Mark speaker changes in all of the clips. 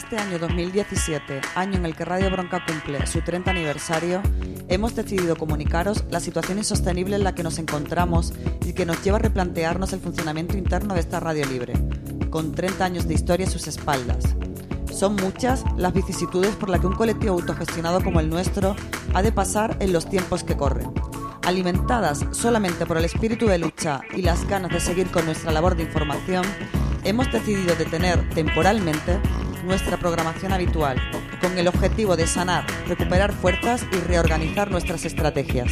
Speaker 1: este año 2017, año en el que Radio Bronca cumple su 30 aniversario, hemos decidido comunicaros la situación insostenible en la que nos encontramos y que nos lleva a replantearnos el funcionamiento interno de esta radio libre, con 30 años de historia a sus espaldas. Son muchas las vicisitudes por las que un colectivo autogestionado como el nuestro ha de pasar en los tiempos que corren. Alimentadas solamente por el espíritu de lucha y las ganas de seguir con nuestra labor de información, hemos decidido detener temporalmente nuestra programación habitual, con el objetivo de sanar, recuperar fuerzas y reorganizar nuestras estrategias.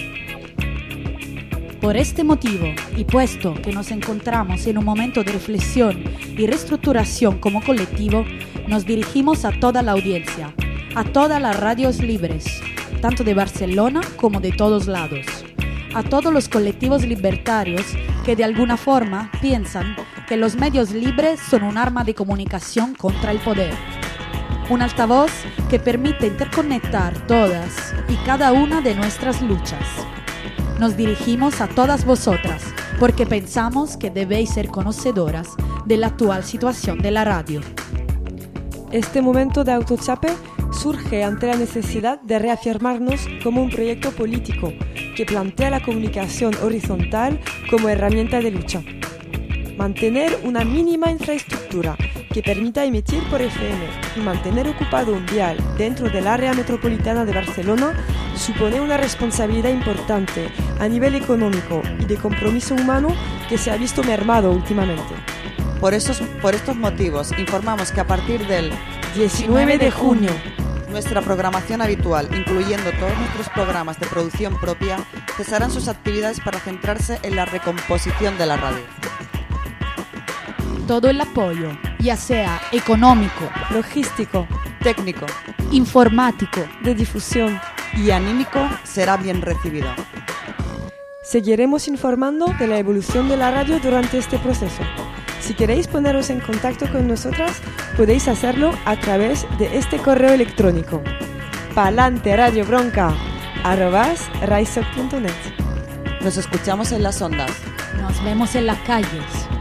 Speaker 2: Por este motivo, y puesto que nos encontramos en un momento de reflexión y reestructuración como colectivo, nos dirigimos a toda la audiencia, a todas las radios libres, tanto de Barcelona como de todos lados, a todos los colectivos libertarios que de alguna forma piensan que los medios libres son un arma de comunicación contra el poder. Un altavoz que permite interconectar todas y cada una de nuestras luchas. Nos dirigimos a todas vosotras porque pensamos que debéis ser conocedoras de la actual situación de la radio.
Speaker 3: Este momento de autochape surge ante la necesidad de reafirmarnos como un proyecto político que plantea la comunicación horizontal como herramienta de lucha. Mantener una mínima infraestructura que permita emitir por FM y mantener ocupado un dial dentro del área metropolitana de Barcelona supone una responsabilidad importante a nivel económico y de compromiso humano que se ha visto mermado últimamente.
Speaker 1: Por estos motivos, informamos que a partir del
Speaker 3: 19 de junio,
Speaker 1: nuestra programación habitual, incluyendo todos nuestros programas de producción propia, cesarán sus actividades para centrarse en la recomposición de la radio.
Speaker 2: Todo el apoyo, ya sea económico,
Speaker 3: logístico,
Speaker 1: técnico,
Speaker 2: informático,
Speaker 3: de difusión
Speaker 1: y anímico, será bien recibido.
Speaker 3: Seguiremos informando de la evolución de la radio durante este proceso. Si queréis poneros en contacto con nosotras, podéis hacerlo a través de este correo electrónico: palanteradiobronca@raisoc.net.
Speaker 1: Nos escuchamos en las ondas.
Speaker 2: nos vemos en las calles.